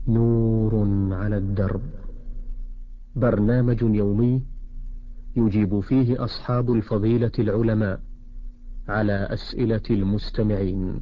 نور على الدرب، برنامج يومي يجيب فيه أصحاب الفضيلة العلماء على أسئلة المستمعين.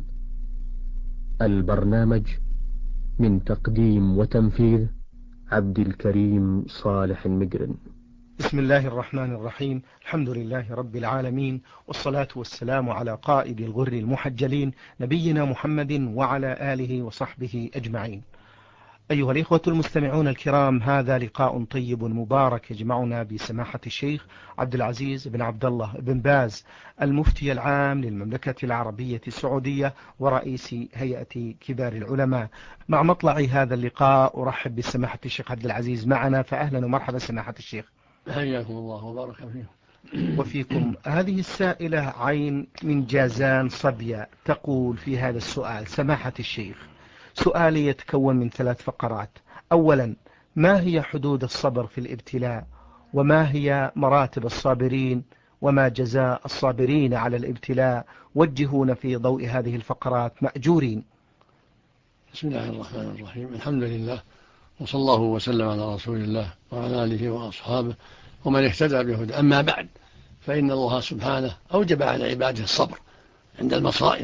البرنامج من تقديم وتنفيذ عبد الكريم صالح المقرن. بسم الله الرحمن الرحيم. الحمد لله رب العالمين، والصلاة والسلام على قائد الغر المحجلين نبينا محمد وعلى آله وصحبه أجمعين. أيها الإخوة المستمعون الكرام، هذا لقاء طيب مبارك يجمعنا بسماحة الشيخ عبد العزيز بن عبد الله بن باز، المفتي العام للمملكة العربية السعودية ورئيس هيئة كبار العلماء. مع مطلع هذا اللقاء أرحب بسماحة الشيخ عبد العزيز معنا، فأهلا ومرحبا سماحة الشيخ. حياكم الله وبارك فيكم. وفيكم. هذه السائلة عين من جازان صبية تقول في هذا السؤال: سماحة الشيخ، سؤالي يتكون من 3 فقرات. أولا، ما هي حدود الصبر في الابتلاء؟ وما هي مراتب الصابرين؟ وما جزاء الصابرين على الابتلاء؟ وجهونا في ضوء هذه الفقرات مأجورين. بسم الله الرحمن الرحيم. الحمد لله، وصلى الله وسلم على رسول الله وعلى آله وأصحابه ومن اهتدى بهدى. أما بعد، فإن الله سبحانه أوجب على عباده الصبر عند المصائب،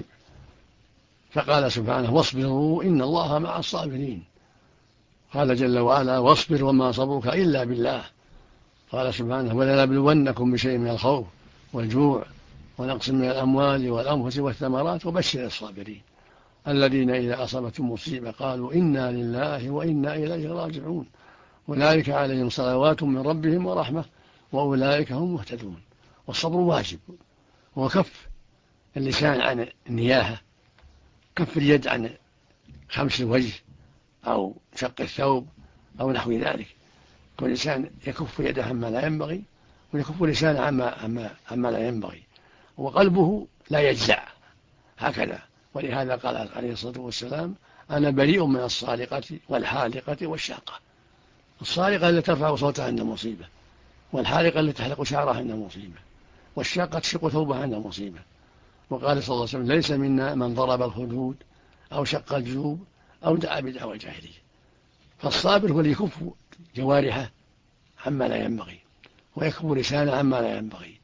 فقال سبحانه: واصبروا إن الله مع الصابرين. قال جل وعلا: واصبر وما صبرك إلا بالله. قال سبحانه: ولنبلونكم بشيء من الخوف والجوع ونقص من الأموال والأنفس والثمرات وبشر الصابرين الذين إذا أصابتهم مصيبة قالوا إنا لله وإنا إليه راجعون أولئك عليهم صلوات من ربهم ورحمة وأولئك هم مهتدون. والصبر واجب، وكف اللسان عن النياحة، كف اليد عن خمس الوجه أو شق الثوب أو نحو ذلك. كل إنسان يكف يده عما لا ينبغي، ويكف لسانه عما لا ينبغي، وقلبه لا يجزع هكذا. ولهذا قال عليه الصلاة والسلام: أنا بريء من الصارقة والحالقة والشاقة. الصارقة التي ترفع صوتها عند مصيبة، والحالقة التي تحلق شعرها عند مصيبة، والشاقة تشق ثوبها عند مصيبة. وقال صلى الله عليه وسلم: ليس منا من ضرب الخدود أو شق الجيوب أو دعا بدعوى الجاهلية. فالصابر هو اللي يكف جوارحه عما لا ينبغي، ويكف لسانه عما لا ينبغي،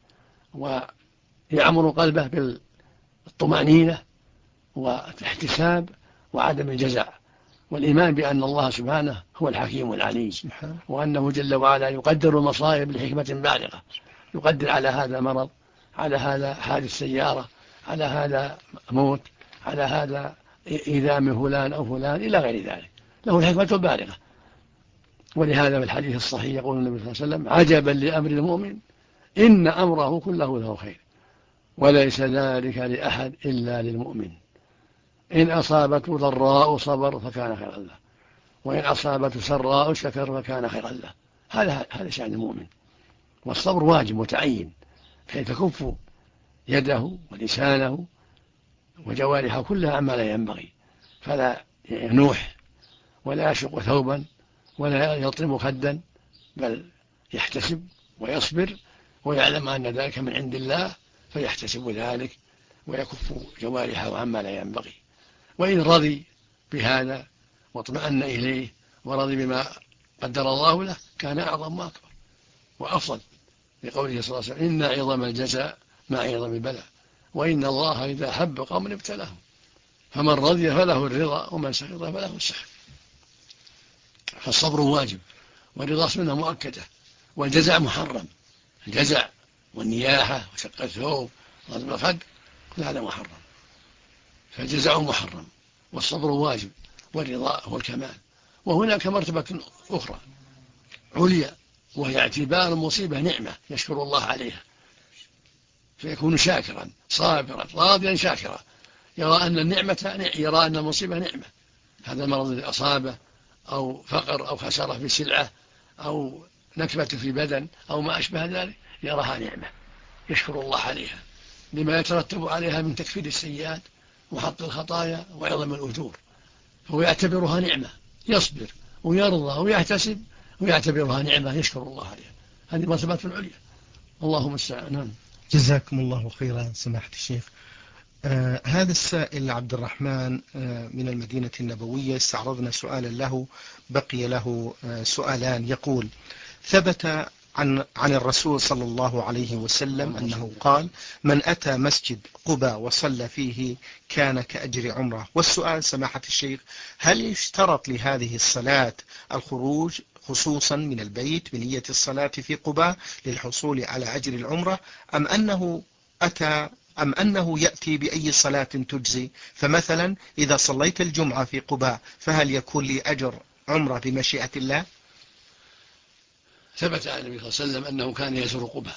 ويعمر قلبه بالطمأنينة والاحتساب وعدم الجزع، والإيمان بأن الله سبحانه هو الحكيم العليم، وأنه جل وعلا يقدر المصائب لحكمة بالغة. يقدر على هذا مرض، على هذا حادث سيارة، على هذا موت، على هذا إيذاء من فلان أو فلان إلى غير ذلك، له الحكمة البالغة. ولهذا في الحديث الصحيح يقول النبي صلى الله عليه وسلم: عجبا لأمر المؤمن إن أمره كله له خير وليس ذلك لأحد إلا للمؤمن. إن أصابته ضراء صبر فكان خيرا له، وإن أصابته سراء شكر فكان خيرا له. هذا شأن المؤمن. والصبر واجب متعين، كي تكف يده ولسانه وجوارحه كلها عما لا ينبغي، فلا ينوح ولا يشق ثوبا ولا يلطم خدا، بل يحتسب ويصبر ويعلم أن ذلك من عند الله، فيحتسب ذلك ويكف جوارحه عما لا ينبغي. وإن رضي بهذا واطمأن إليه ورضي بما قدر الله له كان أعظم وأكبر وأفضل، لقوله صلى الله عليه وسلم: إن عظم الجزاء مع عظم البلاء، وإن الله إذا حب قوما ابتلاهم، فمن رضي فله الرضا ومن سخط فله السخط. فالصبر واجب، والرضا سنة مؤكدة، والجزع محرم. الجزع والنياحة وشق الثوب وضرب الخد كل هذا محرم، فالجزع محرم، والصبر واجب، والرضا هو الكمال. وهناك مرتبة أخرى عليا، وهي اعتبار المصيبة نعمة يشكر الله عليها، فيكون شاكرا صابرا راضيا شاكرا، يرى أن المصيبة نعمة. هذا المرض الذي أصابه، أو فقر، أو خسارة في سلعة، أو نكبة في بدن، أو ما أشبه ذلك، يراها نعمة يشكر الله عليها لما يترتب عليها من تكفير السيئات وحط الخطايا وعظم الأجور، فهو يعتبرها نعمة، يصبر ويرضى ويحتسب ويعتبرها نعمة يشكر الله عليها. هذه مرتبة العليا. اللهم استعان. جزاكم الله خيرا سماحة الشيخ. هذا السائل عبد الرحمن من المدينة النبوية، استعرضنا سؤالا له، بقي له سؤالان. يقول: ثبت عن الرسول صلى الله عليه وسلم أنه قال: من أتى مسجد قباء وصلى فيه كان كأجر عمره. والسؤال سماحة الشيخ: هل يشترط لهذه الصلاة الخروج خصوصا من البيت بنية الصلاة في قباء للحصول على أجر العمرة، أم أنه يأتي بأي صلاة تجزي؟ فمثلا إذا صليت الجمعة في قباء فهل يكون لي أجر عمرة بمشيئة الله؟ ثبت عن النبي صلى الله عليه وسلم أنه كان يزور قباء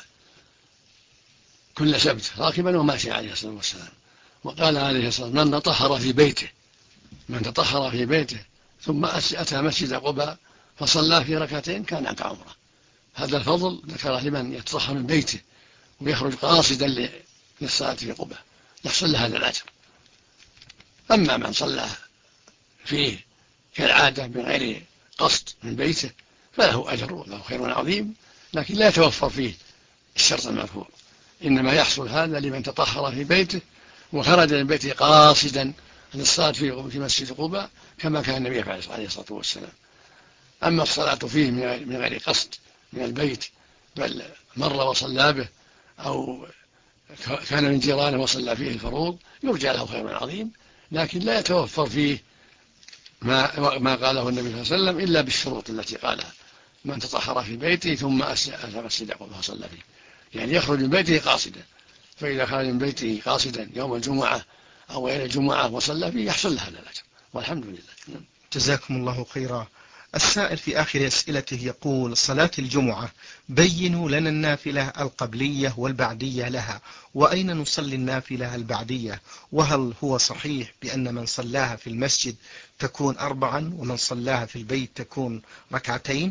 كل سبت راكبا وماشيا عليه الصلاة والسلام، وقال عليه الصلاة والسلام: من تطهر في بيته ثم أتى مسجد قباء فصلى في ركعتين كان كعمرة. هذا الفضل ذكره لمن يتطهر من بيته ويخرج قاصدا للصلاة في قباء، يحصل له هذا الأجر. أما من صلى فيه كالعادة بغير قصد من بيته فله أجر وله خير عظيم، لكن لا يتوفر فيه الشرط المذكور، إنما يحصل هذا لمن تطهر في بيته وخرج من بيته قاصدا للصلاة في مسجد قباء كما كان النبي يفعل عليه الصلاة والسلام. أما الصلاة فيه من غير قصد من البيت، بل مر وصلى به أو كان من جيرانه وصلى فيه الفروض، يرجى له خير عظيم، لكن لا يتوفر فيه ما قاله النبي صلى الله عليه وسلم إلا بالشروط التي قالها: من تطهر في بيته ثم أتى مسجد قباء فصلى فيه، يعني يخرج من بيته قاصدا. فإذا خرج من بيته قاصدا يوم الجمعة أو غير الجمعة وصلى فيه يحصل له هذا الأجر، والحمد لله. جزاكم الله خيرا. السائل في آخر أسئلته يقول: صلاة الجمعة بينوا لنا النافلة القبلية والبعدية لها، وأين نصلي النافلة البعدية؟ وهل هو صحيح بأن من صلاها في المسجد تكون 4، ومن صلاها في البيت تكون 2 ركعتين؟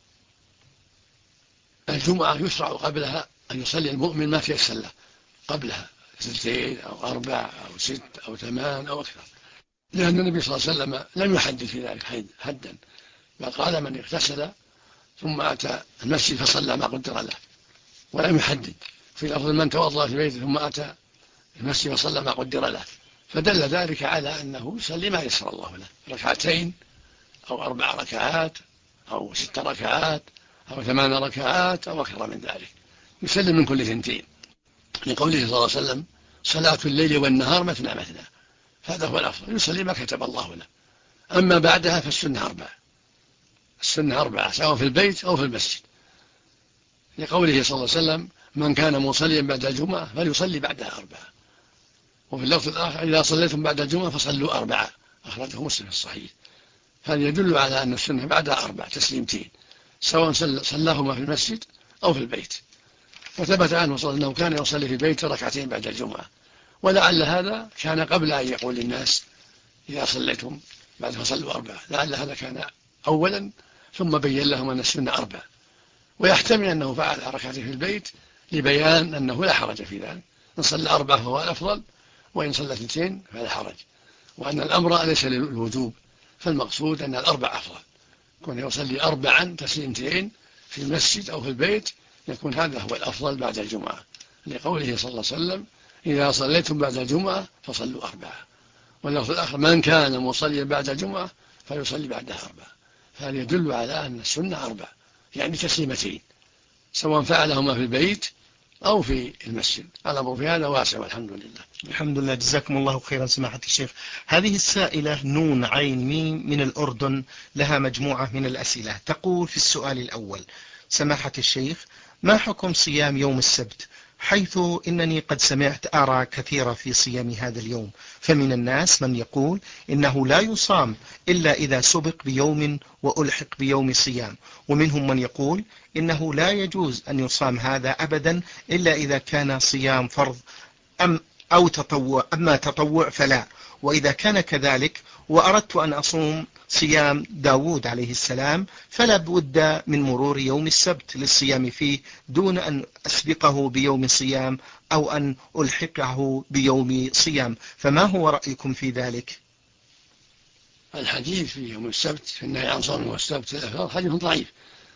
الجمعة يشرع قبلها أن يصلي المؤمن ما تيسر له قبلها 2 أو 4 أو 6 أو 8 أو أكثر، لأن النبي صلى الله عليه وسلم لم يحدد في ذلك حدا، بل قال: من اغتسل ثم أتى المسجد فصلى ما قدر له، ولم يحدد. في لفظ: من توضأ في بيته ثم أتى المسجد فصلى ما قدر له، فدل ذلك على أنه يصلي ما يسر الله له، 2 أو 4 ركعات أو 6 ركعات أو 8 ركعات أو أكثر من ذلك، يسلم من كل 2، لقوله صلى الله عليه وسلم: صلاة الليل والنهار مثنى مثنى. هذا هو الأفضل، يصلي ما كتب الله له. أما بعدها فالسنة 4، السنة 4 سواء في البيت أو في المسجد، لقوله صلى الله عليه وسلم: من كان مصليا بعد الجمعة فليصلي بعدها 4. وفي اللفظ الآخر: إذا صليتم بعد الجمعة فصلوا 4، أخرجه مسلم في الصحيح. هذا يدل على أن السنة بعدها 4 تسليمتين، سواء صلاهما في المسجد أو في البيت. وثبت عنه صلى الله عليه وسلم أنه كان يصلي في البيت 2 بعد الجمعة، ولعل هذا كان قبل أن يقول للناس: إذا صليتم بعد فصلوا 4، لعل هذا كان أولا ثم بين لهم أن السنة 4. ويحتمل أنه فعل 2 في البيت لبيان أنه لا حرج في ذلك، إن صلى 4 فهو الأفضل، وإن صلى 2 فلا حرج، وأن الأمر ليس للوجوب، فالمقصود أن 4 أفضل. كون يصلي 4 تسليمتين في المسجد أو في البيت يكون هذا هو الأفضل بعد الجمعة، لقوله صلى الله عليه وسلم: إذا صليتم بعد الجمعة فصلوا 4. واللفظ الآخر: من كان مصليا بعد الجمعة فيصلي بعدها 4. هذا يدل على أن السنة 4، يعني تسليمتين، سواء فعلهما في البيت أو في المسجد. الأمر في هذا واسع والحمد لله. الحمد لله، جزاكم الله خيرا سماحة الشيخ. هذه السائلة نون عين ميم من الأردن لها مجموعة من الأسئلة. تقول في السؤال الأول: سماحة الشيخ، ما حكم صيام يوم السبت؟ حيث إنني قد سمعت آراء كثيرة في صيام هذا اليوم، فمن الناس من يقول إنه لا يصام إلا إذا سبق بيوم وألحق بيوم صيام، ومنهم من يقول إنه لا يجوز أن يصام هذا أبدا إلا إذا كان صيام فرض أو تطوع، أما تطوع فلا. وإذا كان كذلك وأردت أن أصوم صيام داود عليه السلام فلا بد من مرور يوم السبت للصيام فيه دون أن أسبقه بيوم صيام أو أن ألحقه بيوم صيام، فما هو رأيكم في ذلك؟ الحديث في يوم السبت في النهي عن صوم يوم السبت حديث ضعيف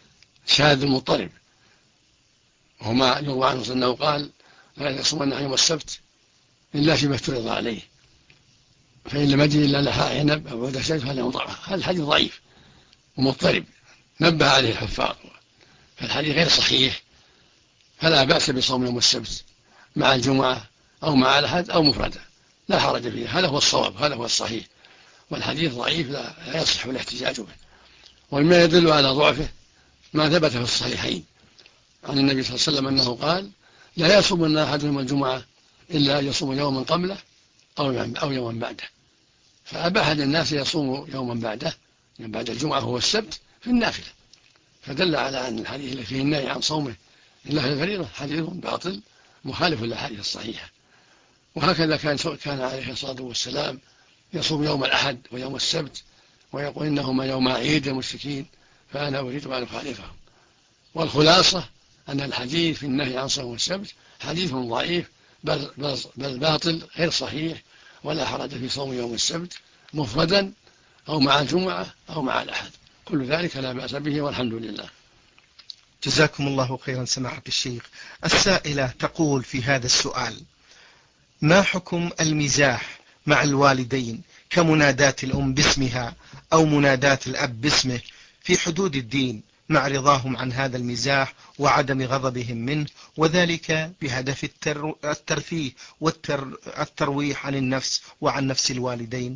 شاذ مضطرب، وما يروى عنه أنه قال: لا يصومن يوم السبت إلا فيما افترض عليه، فإن لم يجد إلا لحاء عنب أو عود شجر فله ضعف. هذا الحديث ضعيف ومضطرب نبه عليه الحفاظ، فالحديث غير صحيح، فلا بأس بصوم يوم السبت مع الجمعة أو مع الأحد أو مفردا، لا حرج فيه. هذا هو الصواب، هذا هو الصحيح، والحديث ضعيف لا يصح الاحتجاج به. ومما يدل على ضعفه ما ثبت في الصحيحين عن النبي صلى الله عليه وسلم أنه قال: لا يصومن أحدهم الجمعة إلا أن يصوم يوما قبله أو يوما بعده، فأباح للناس يصوم يوما بعده، من بعد الجمعة هو السبت في النافلة، فدل على أن الحديث الذي فيه النهي عن صومه إلا في الفريضة حديث باطل مخالف للأحاديث الصحيحة. وهكذا كان عليه الصلاة والسلام يصوم يوم الأحد ويوم السبت ويقول إنهما يوم عيد المشركين، فأنا أريد أن أخالفهم. والخلاصة أن الحديث في النهي عن صوم السبت حديث ضعيف بل باطل غير صحيح، ولا حرج في صوم يوم السبت مفردا أو مع الجمعة أو مع الأحد، كل ذلك لا بأس به والحمد لله. جزاكم الله خيرا سماحة الشيخ. السائلة تقول في هذا السؤال: ما حكم المزاح مع الوالدين كمناداة الأم باسمها أو مناداة الأب باسمه في حدود الدين، مع رضاهم عن هذا المزاح وعدم غضبهم منه، وذلك بهدف الترفيه والترويح عن النفس وعن نفس الوالدين؟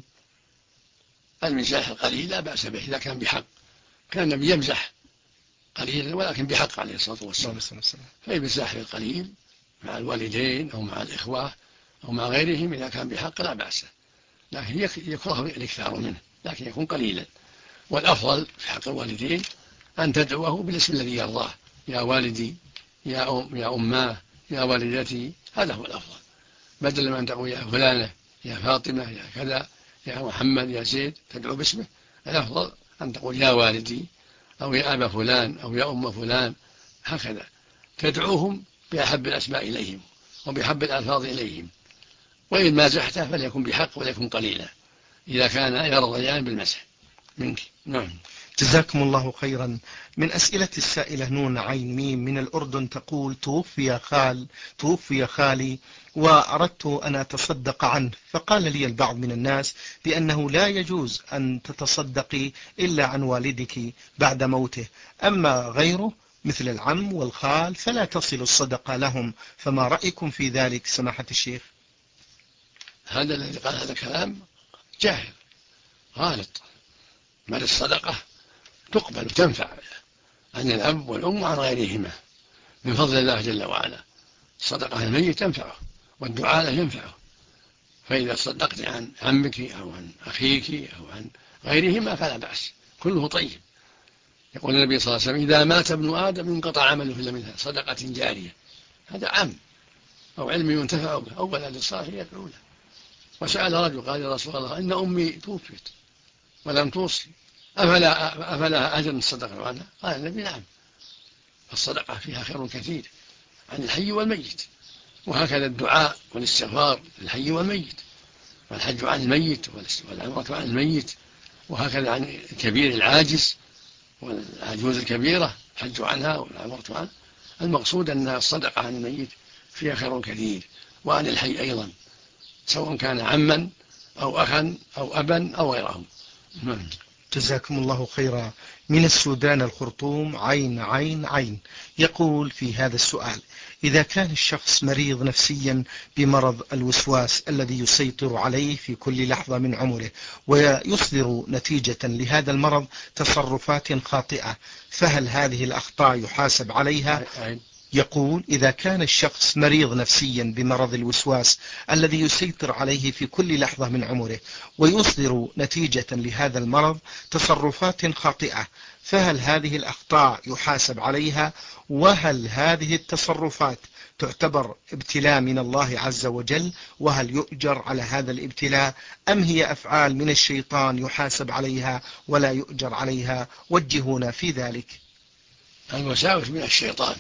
المزاح القليل لا بأس به إذا كان بحق، كان النبي يمزح قليلا ولكن بحق عليه الصلاة والسلام، فيمزح القليل مع الوالدين أو مع الإخوة أو مع غيرهم إذا كان بحق لا بأس، لكن يكره الإكثار منه، لكن يكون قليلا. والأفضل في حق الوالدين أن تدعوه بالاسم الذي يرضاه: يا والدي، يا أماه، يا والدتي، هذا هو الأفضل، بدل من تقول يا فلانة، يا فاطمة، يا كذا، يا محمد، يا زيد، تدعو باسمه. الأفضل أن تقول يا والدي أو يا أبا فلان أو يا أم فلان، هكذا تدعوهم بأحب الأسماء إليهم وبحب الألفاظ إليهم. وإن مازحته فليكن بحق وليكن قليلا إذا كان يرضيان بالمسح منك. نعم. جزاكم الله خيرا. من أسئلة السائلة نون عين ميم من الأردن تقول: توفي خالي وأردت أن أتصدق عنه، فقال لي البعض من الناس بأنه لا يجوز أن تتصدقي إلا عن والدك بعد موته، أما غيره مثل العم والخال فلا تصل الصدقة لهم، فما رأيكم في ذلك سماحة الشيخ؟ هذا الذي قال هذا الكلام جاهل غالط، بل الصدقة تقبل وتنفع عن الأب والأم وعن غيرهما من فضل الله جل وعلا. الصدقة الميت تنفعه والدعاء له ينفعه، فإذا صدقت عن عمك أو عن أخيك أو عن غيرهما فلا بأس، كله طيب. يقول النبي صلى الله عليه وسلم: إذا مات ابن آدم انقطع عمله إلا من صدقة جارية. هذا عام، أو علم ينتفع به أو ولد صالح يدعو له. وسأل رجل قال: يا رسول الله، إن أمي توفيت ولم توصي، أفلا أجر الصدقة عنها؟ قال النبي: نعم، الصدقة فيها خير كثير عن الحي والميت، وهكذا الدعاء والاستغفار للحي والميت، والحج عن الميت والعمرة عن الميت، وهكذا عن الكبير العاجز والعجوز الكبيرة الحج عنها والعمرة عنها. المقصود أن الصدقة عن الميت فيها خير كثير، وعن الحي أيضا، سواء كان عما أو أخا أو أبا أو غيرهم. جزاكم الله خيرا. من السودان الخرطوم عين يقول في هذا السؤال: إذا كان الشخص مريض نفسيا بمرض الوسواس الذي يسيطر عليه في كل لحظة من عمره، ويصدر نتيجة لهذا المرض تصرفات خاطئة، فهل هذه الأخطاء يحاسب عليها؟ يقول: إذا كان الشخص مريض نفسيا بمرض الوسواس الذي يسيطر عليه في كل لحظة من عمره، ويصدر نتيجة لهذا المرض تصرفات خاطئة، فهل هذه الأخطاء يحاسب عليها؟ وهل هذه التصرفات تعتبر ابتلاء من الله عز وجل، وهل يؤجر على هذا الابتلاء، أم هي أفعال من الشيطان يحاسب عليها ولا يؤجر عليها؟ وجهونا في ذلك. الوساوس من الشيطان،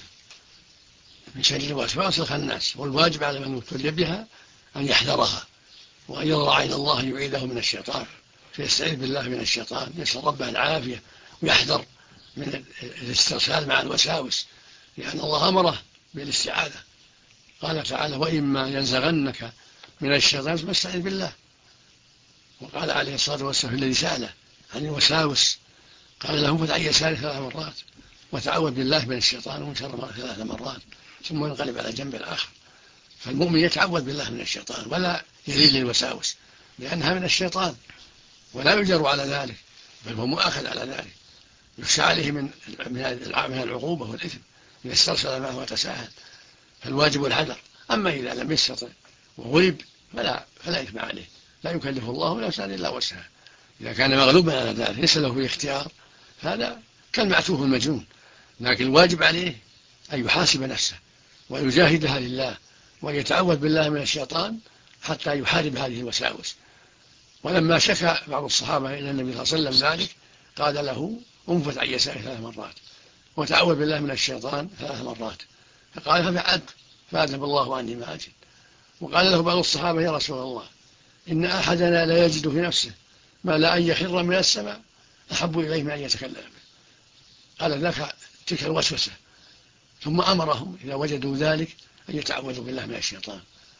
من شر الوسواس الخناس، والواجب على من ابتلي بها أن يحذرها وأن يضرع إلى الله يعيذه من الشيطان، فيستعيذ بالله من الشيطان، يسأل ربه العافية ويحذر من الاسترسال مع الوساوس، لأن الله أمره بالاستعاذة. قال تعالى: وإما ينزغنك من الشيطان فاستعذ بالله. وقال عليه الصلاة والسلام الذي سأله عن الوساوس قال له انفث عن يساره 3 مرات وتعوذ بالله من الشيطان ومن شر 3 مرات ثم ينقلب على جنب الآخر. فالمؤمن يتعوذ بالله من الشيطان ولا يلين للوساوس لأنها من الشيطان ولا يجر على ذلك، بل هو مؤاخذ على ذلك، يخشى عليه من العقوبة والإثم إذا استرسل معه وتساهل، فالواجب الحذر. أما إذا لم يستطع وغلب فلا إثم عليه، لا يكلف الله نفسا إلا وسعها. إذا كان مغلوبا على ذلك ليس له في اختيار هذا كالمعتوه المجنون، لكن الواجب عليه أن يحاسب نفسه ويجاهدها لله ويتعوذ بالله من الشيطان حتى يحارب هذه الوساوس. ولما شكى بعض الصحابة إلى النبي صلى الله عليه وسلم ذلك قال له انفث عن يساره 3 مرات وتعوذ بالله من الشيطان 3 مرات، فقال ففعلت فأذهب الله عني ما أجد. وقال له بعض الصحابة يا رسول الله إن أحدنا لا يجد في نفسه ما لا أن يخر من السماء أحب إليه من أن يتكلم به. قال لك تلك الوسوسة. ثم أمرهم إذا وجدوا ذلك أن يتعوذوا بالله من الشيطان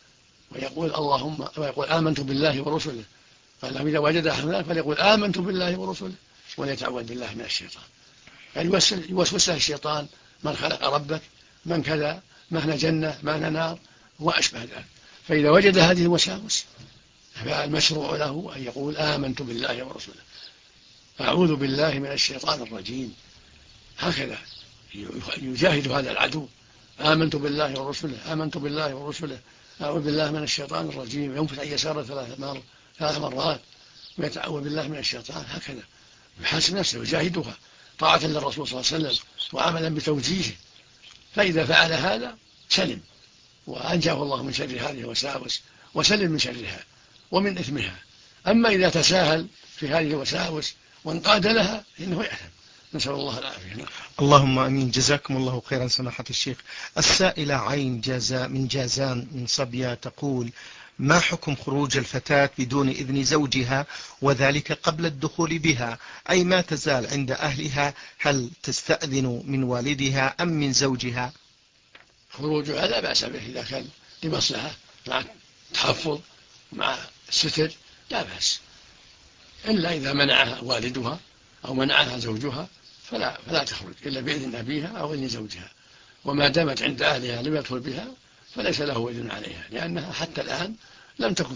ويقول آمنت بالله ورسله. قال لهم إذا وجد أحد ذلك فليقول آمنت بالله ورسله وليتعوذ بالله من الشيطان. يعني يوسوس له الشيطان من خلق ربك، من كذا، مهنا جنة مهنا نار وأشبه ذلك. فإذا وجد هذه الوساوس فالمشروع له أن يقول آمنت بالله ورسله أعوذ بالله من الشيطان الرجيم. هكذا يجاهد هذا العدو، آمنت بالله ورسله آمنت بالله ورسله أعوذ بالله من الشيطان الرجيم، ينفث عن يساره 3 مرات ويتعوذ بالله من الشيطان. هكذا يحاسب نفسه ويجاهدها طاعة للرسول صلى الله عليه وسلم وعملا بتوجيهه. فإذا فعل هذا سلم وأنجاه الله من شر هذه الوساوس وسلم من شرها ومن إثمها. أما إذا تساهل في هذه الوساوس وانقاد لها إنه يأثم، نسأل الله العافية. اللهم أمين. جزاكم الله خيرا سماحة الشيخ. السائلة عين من جازان من صبيا تقول ما حكم خروج الفتاة بدون إذن زوجها وذلك قبل الدخول بها، أي ما تزال عند أهلها، هل تستأذن من والدها أم من زوجها؟ خروجها لا بأس به إذا كان لمصلحة مع التحفظ مع الستر لا بأس، إلا إذا منعها والدها أو منعها زوجها فلا تخرج إلا بإذن أبيها أو إذن زوجها. وما دامت عند أهلها لم يدخل بها فليس له إذن عليها، لأنها حتى الآن لم تكن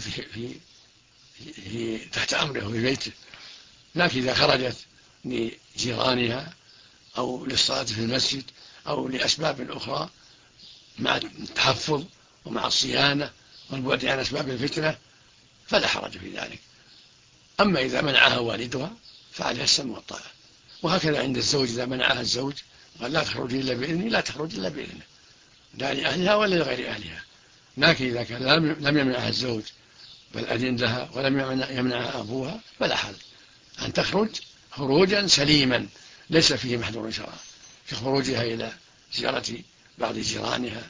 في تحت أمره في بيته. لكن إذا خرجت لجيرانها أو للصلاة في المسجد أو لأسباب أخرى مع التحفظ ومع الصيانة والبعد عن أسباب الفتنة فلا حرج في ذلك. أما إذا منعها والدها فعليها السمع والطاعة. وهكذا عند الزوج إذا منعها الزوج قال لا تخرج إلا بإذني لا تخرج إلا بإذنه، لا لأهلها ولا لغير أهلها. لكن إذا كان لم يمنعها الزوج بل أذن لها ولم يمنعها أبوها فلا حل أن تخرج خروجا سليما ليس فيه محذور شرعا، كخروجها إلى زيارة بعض جيرانها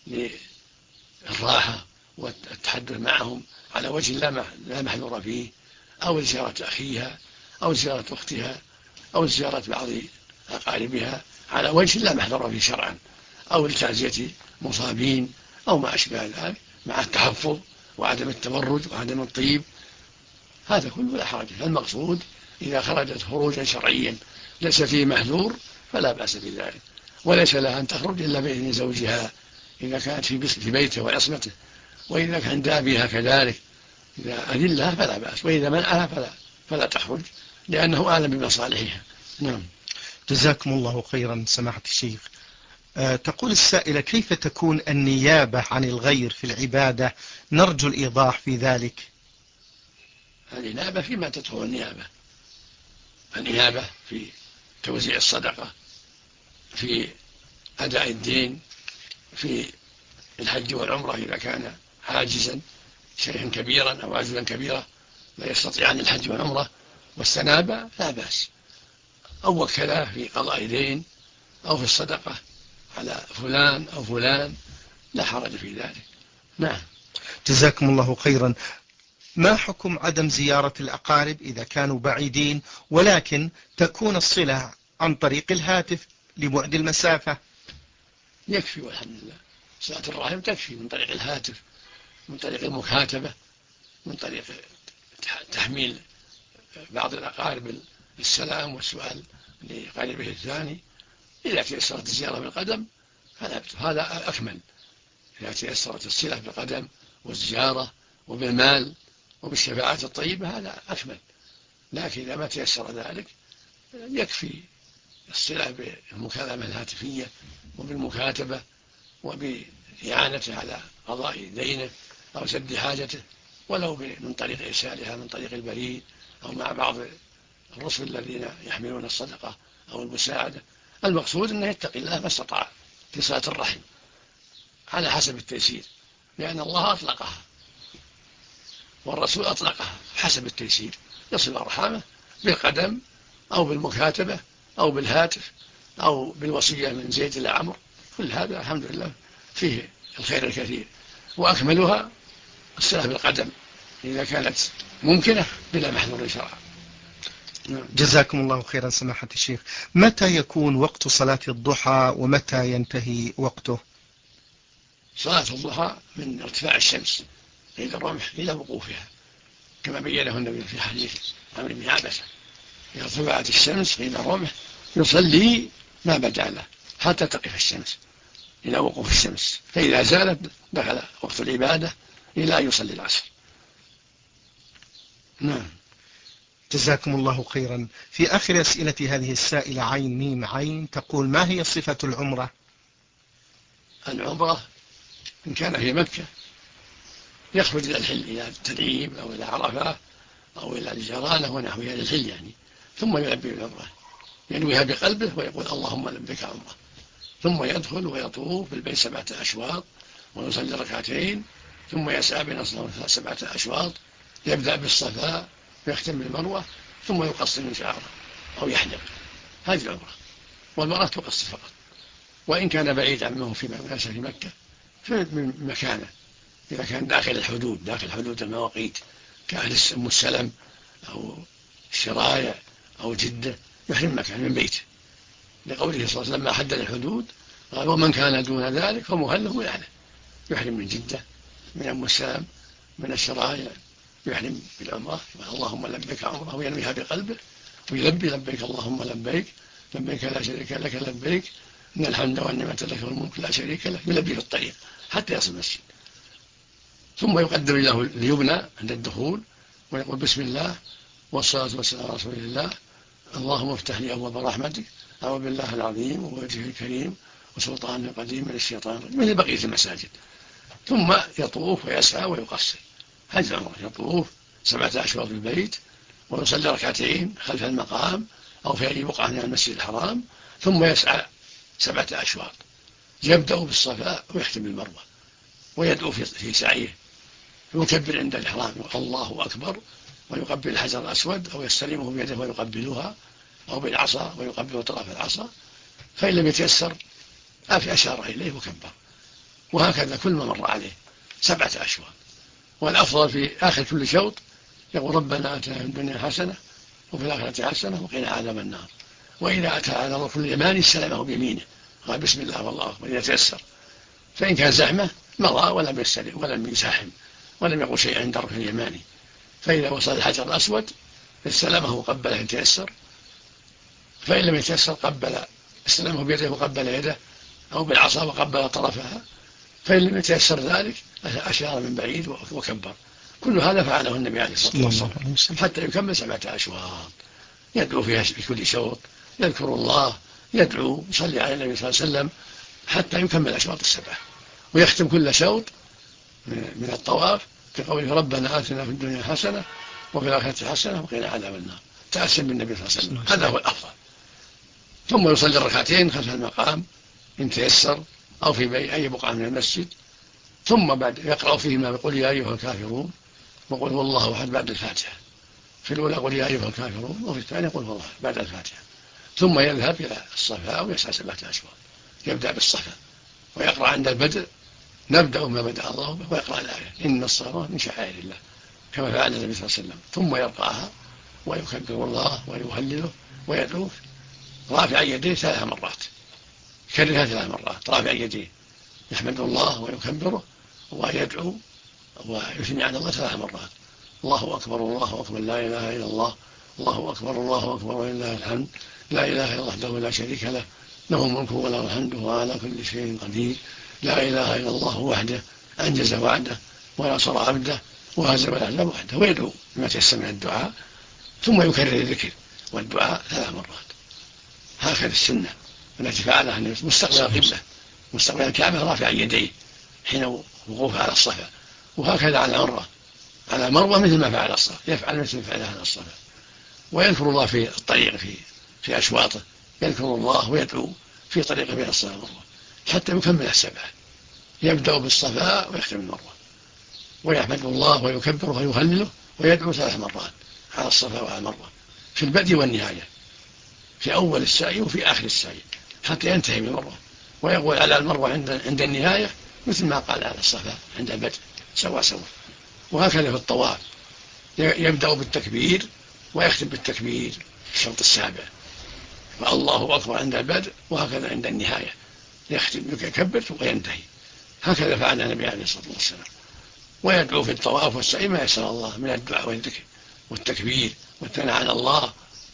للراحة والتحدث معهم على وجه لا محذور فيه، أو زيارة أخيها أو زيارة أختها أو زيارة بعض أقاربها على وجه لا محذور فيه شرعا، أو لتعزية مصابين أو ما أشبه ذلك مع التحفظ وعدم التبرج وعدم الطيب، هذا كله لا حرج. فالمقصود إذا خرجت خروجا شرعيا ليس فيه محذور فلا بأس بذلك، وليس لها أن تخرج إلا بإذن زوجها إذا كانت في بيته وعصمته، وإذا كان عند أبيها كذلك إذا أذن لها فلا بأس، وإذا منعها فلا تخرج لأنه أعلم بمصالحها. نعم. جزاكم الله خيرا سماحة الشيخ. تقول السائلة كيف تكون النيابة عن الغير في العبادة؟ نرجو الإيضاح في ذلك. النيابة فيما تدخل النيابة في توزيع الصدقة، في أداء الدين، في الحج والعمرة إذا كان عاجزا شيئا كبيرا أو عجزا كبيرا لا يستطيع عن الحج والعمرة والسنابة لا بأس، أو وكذا في قضاء دين أو في الصدقة على فلان أو فلان لا حرج في ذلك. نعم. جزاكم الله خيرا. ما حكم عدم زيارة الأقارب إذا كانوا بعيدين ولكن تكون الصلة عن طريق الهاتف لبعد المسافة؟ يكفي والحمد لله، صلة الرحم تكفي من طريق الهاتف من طريق المكاتبة، من طريق تحميل بعض الأقارب السلام والسؤال لقريبه الثاني. إذا تيسرت الزيارة بالقدم هذا أكمل، إذا تيسرت الصلة بالقدم والزيارة وبالمال وبالشفاعة الطيبة هذا أكمل. لكن إذا ما تيسر ذلك يكفي الصلة بالمكالمة الهاتفية وبالمكاتبة وبإعانته على قضاء دينه أو سد حاجته، ولو من طريق إرسالها من طريق البريد أو مع بعض الرسل الذين يحملون الصدقة أو المساعدة. المقصود أنه يتقي الله ما استطاع في صلة الرحم على حسب التيسير، لأن الله أطلقها والرسول أطلقها حسب التيسير، يصل أرحامه بالقدم أو بالمكاتبة أو بالهاتف أو بالوصية من زيد إلى عمرو. كل هذا الحمد لله فيه الخير الكثير، وأكملها الصلة بالقدم إذا كانت ممكنة بلا محظور شرعا. جزاكم الله خيرا سماحة الشيخ. متى يكون وقت صلاة الضحى ومتى ينتهي وقته؟ صلاة الضحى من ارتفاع الشمس عند الرمح إلى وقوفها، كما بينه النبي في حديث عمرو بن عبسة: إذا ارتفعت الشمس عند الرمح يصلي ما بدا له حتى تقف الشمس إلى وقوف الشمس، فإذا زالت دخل وقت العبادة إلى أن يصلي العصر. نعم. جزاكم الله خيرا. في آخر أسئلة هذه السائلة عين ميم عين تقول: ما هي صفة العمرة؟ العمرة إن كان في مكة يخرج إلى الحل، إلى التنعيم أو إلى عرفة أو إلى الجرانة ونحوها للحل يعني، ثم يلبي العمرة، ينويها بقلبه ويقول اللهم لبيك عمرة، ثم يدخل ويطوف بالبيت 7 أشواط ويصلي ركعتين، ثم يسعى بين 7 أشواط، يبدأ بالصفا ويختم بالمروة، ثم يقصر من شعره أو يحلق. هذه العمرة. والمرأة تقصر فقط، وإن كان بعيد عنه في مكة من مكانه، إذا كان داخل الحدود، داخل حدود المواقيت كأهل أم السلم أو الشرايع أو جدة، يحرم مكان من بيته، لقوله صلى الله عليه وسلم: ما حدد الحدود قال: ومن كان دون ذلك فمهله يعلم. يحرم من جدة، من أم السلم، من الشرايع، يحرم بالعمرة اللهم لبيك عمرة وينويها بقلبه ويلبي لبيك اللهم لبيك لبيك لا شريك لك لبيك إن الحمد والنعمة لك والملك لا شريك لك، يلبي في الطريق حتى يصل المسجد، ثم يقدم له اليمنى عند الدخول ويقول: بسم الله والصلاة والسلام على رسول الله، اللهم افتح لي أبواب رحمتك، أعوذ بالله العظيم ووجهه الكريم وسلطانه القديم من الشيطان الرجيم، مثل بقية المساجد. ثم يطوف ويسعى ويقصر. هذه العمرة، يطوف 7 أشواط في البيت ويصلي ركعتين خلف المقام أو في أي بقعة من المسجد الحرام، ثم يسعى 7 أشواط، يبدأ بالصفا ويختم بالمروة، ويدعو في سعيه، يكبر عند الإحرام الله أكبر، ويقبل الحجر الأسود أو يستلمه بيده ويقبلها أو بالعصا ويقبل طرف العصا، فإن لم يتيسر أشار إليه وكبر، وهكذا كل ما مر عليه 7 أشواط. والأفضل في آخر كل شوط يقول: ربنا آتنا في الدنيا حسنة وفي الآخرة حسنة وقنا عذاب النار. وإذا أتى على الركن اليماني استلمه بيمينه، قال: بسم الله والله أكبر إذا تيسر. فإن كان زحمة مضى ولم يستلم ولم يزاحم ولم يقل شيء عند الركن اليماني، فإذا وصل الحجر الأسود استلمه وقبله إن تيسر، فإن لم يتيسر استلمه بيده وقبل يده أو بالعصا وقبل طرفها، فإن لم يتيسر ذلك أشار من بعيد وكبر. كل هذا فعله النبي عليه الصلاة والسلام حتى يكمل 7 أشواط، يدعو فيها في كل شوط، يذكر الله، يدعو، يصلي على النبي صلى الله عليه وسلم حتى يكمل أشواط 7، ويختم كل شوط من الطواف كقوله: ربنا آتنا في الدنيا حسنة وفي الآخرة حسنة وقنا عذاب النار، تأسيا بالنبي صلى الله عليه وسلم. هذا هو الأفضل. ثم يصلي الركعتين خلف المقام إن تيسر أو في أي بقعة من المسجد، ثم بعد يقرأ فيهما يقول: يا أيها الكافرون، وقل هو الله أحد بعد الفاتحة. في الأولى قل: يا أيها الكافرون، وفي الثانية قل هو الله بعد الفاتحة. ثم يذهب إلى الصفا ويسعى 7 أشواط، يبدأ بالصفا ويقرأ عند البدء: نبدأ ما بدأ الله به، ويقرأ الآية: إن الصلاة من شعائر الله، كما فعل النبي صلى الله عليه وسلم. ثم يرقاها ويكبر الله ويهلله ويدعو رافعا يديه 3 مرات، يكررها 3 مرات رافعا يديه، يحمد الله ويكبره ويدعو ويثني على الله 3 مرات: الله أكبر الله أكبر لا إله إلا الله، الله أكبر الله أكبر ولله الحمد، لا إله إلا الله وحده لا شريك له، له الملك وله الحمد وهو على كل شيء قدير، لا إله إلا الله وحده أنجز وعده ونصر عبده وهزم الأحزاب وحده. ويدعو بما تيسر من الدعاء، ثم يكرر الذكر والدعاء 3 مرات. هكذا السنة التي فعلها النبي مستقبل القبلة مستقبل الكعبة رافعا يديه حين وقوفه على الصفا، وهكذا على العمرة على مروة مثل ما فعل الصفا، يفعل مثل ما فعله على الصفا، ويذكر الله في الطريق في أشواطه، يذكر الله ويدعو في طريقه بين الصفا والمروة حتى يكمل 7. يبدأ بالصفا ويختم المروة، ويحمد الله ويكبره ويهلله ويدعو 3 مرات على الصفا وعلى المروة في البدء والنهاية، في أول السعي وفي آخر السعي حتى ينتهي من المروة، ويقول على المروة عند النهاية مثل ما قال على الصفا عند البدء سوا. وهكذا في الطواف يبدأ بالتكبير ويختم بالتكبير في الشوط 7، فالله أكبر عند البدء وهكذا عند النهاية يختم يكبر وينتهي. هكذا فعل النبي عليه الصلاة والسلام. ويدعو في الطواف والسعي ما يسر الله من الدعاء والذكر والتكبير والثناء على الله،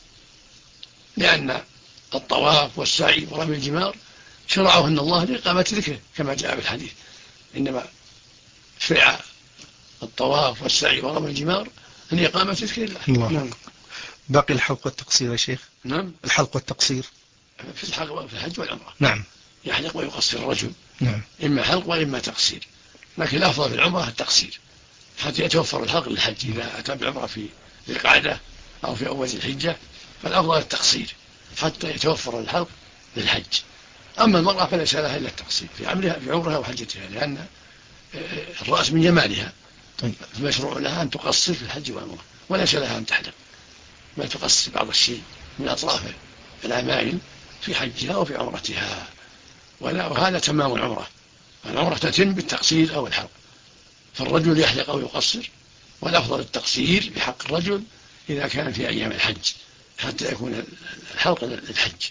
لأن الطواف والسعي ورمي الجمار شرعهن الله لإقامة ذكره كما جاء في الحديث: إنما شرع الطواف والسعي ورمي الجمار لإقامة ذكر الله. نعم. باقي الحلق والتقصير يا شيخ. نعم. الحلق والتقصير في الحج والعمرة. نعم. يحلق ويقصر الرجل. نعم. إما حلق وإما تقصير، لكن الأفضل في العمرة التقصير حتى يتوفر الحلق للحج. إذا أتى بالعمرة في ذي القعدة أو في أول الحجة فالأفضل التقصير حتى يتوفر الحلق للحج. أما المرأة فليس لها إلا التقصير في عمرها وحجتها، لأن الرأس من جمالها. طيب. المشروع لها أن تقصر في الحج والعمرة، وليس لها أن تحلق، بل تقصر بعض الشيء من أطراف العمائم في حجها وفي عمرتها، وهذا تمام العمرة. العمرة تتم بالتقصير أو الحلق، فالرجل يحلق أو يقصر، والأفضل التقصير بحق الرجل إذا كان في أيام الحج حتى يكون الحلق للحج.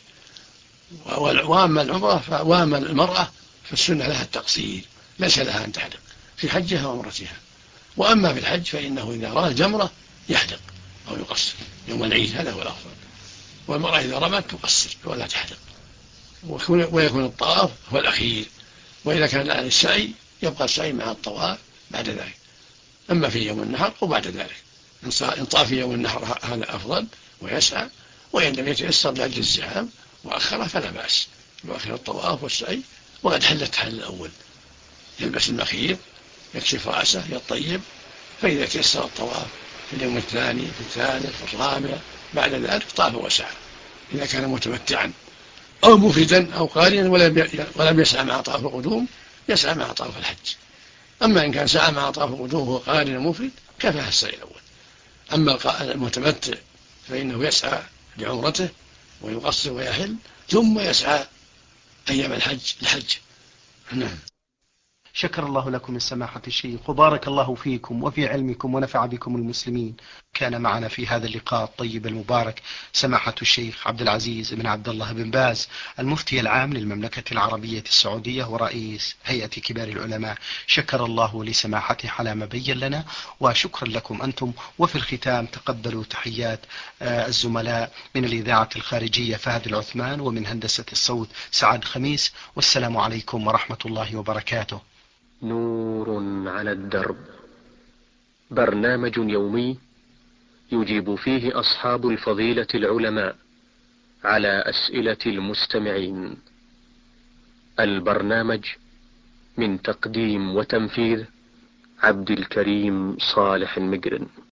وأما المرأة فالسنة لها التقصير، ليس لها أن تحلق في حجها وعمرتها. وأما في الحج فإنه إذا رأى الجمرة يحلق أو يقصر يوم العيد، هذا هو الأفضل. والمرأة إذا رمت تقصر ولا تحلق، ويكون الطواف هو الأخير. وإذا كان عن السعي يبقى السعي مع الطواف بعد ذلك، أما في يوم النحر وبعد ذلك. إن طاف في يوم النحر هذا أفضل ويسعى، وإن لم يتيسر لأجل الزحام وأخره فلا بأس يؤخر الطواف والسعي وقد حل التحلل الأول، يلبس المخيط يكشف رأسه يطيب، فإذا تيسر الطواف في اليوم الثاني في الثالث في الرابع بعد ذلك طاف وسعى. إذا كان متمتعا أو مفردا أو قارنا ولم يسعى مع طواف القدوم يسعى مع طواف الحج. أما إن كان سعى مع طواف القدوم وهو قارن مفرد كفاه السعي الأول. أما المتمتع فإنه يسعى لعمرته ويقصر ويحل ثم يسعى أيام الحج. نعم. شكر الله لكم السماحة الشيخ، وبارك الله فيكم وفي علمكم ونفع بكم المسلمين. كان معنا في هذا اللقاء الطيب المبارك سماحة الشيخ عبد العزيز بن عبد الله بن باز، المفتي العام للمملكة العربية السعودية ورئيس هيئة كبار العلماء. شكر الله لسماحته على ما بين لنا، وشكرا لكم أنتم. وفي الختام تقبلوا تحيات الزملاء من الإذاعة الخارجية فهد العثمان، ومن هندسة الصوت سعد خميس، والسلام عليكم ورحمة الله وبركاته. نور على الدرب، برنامج يومي يجيب فيه أصحاب الفضيلة العلماء على أسئلة المستمعين. البرنامج من تقديم وتنفيذ عبد الكريم صالح المقرن.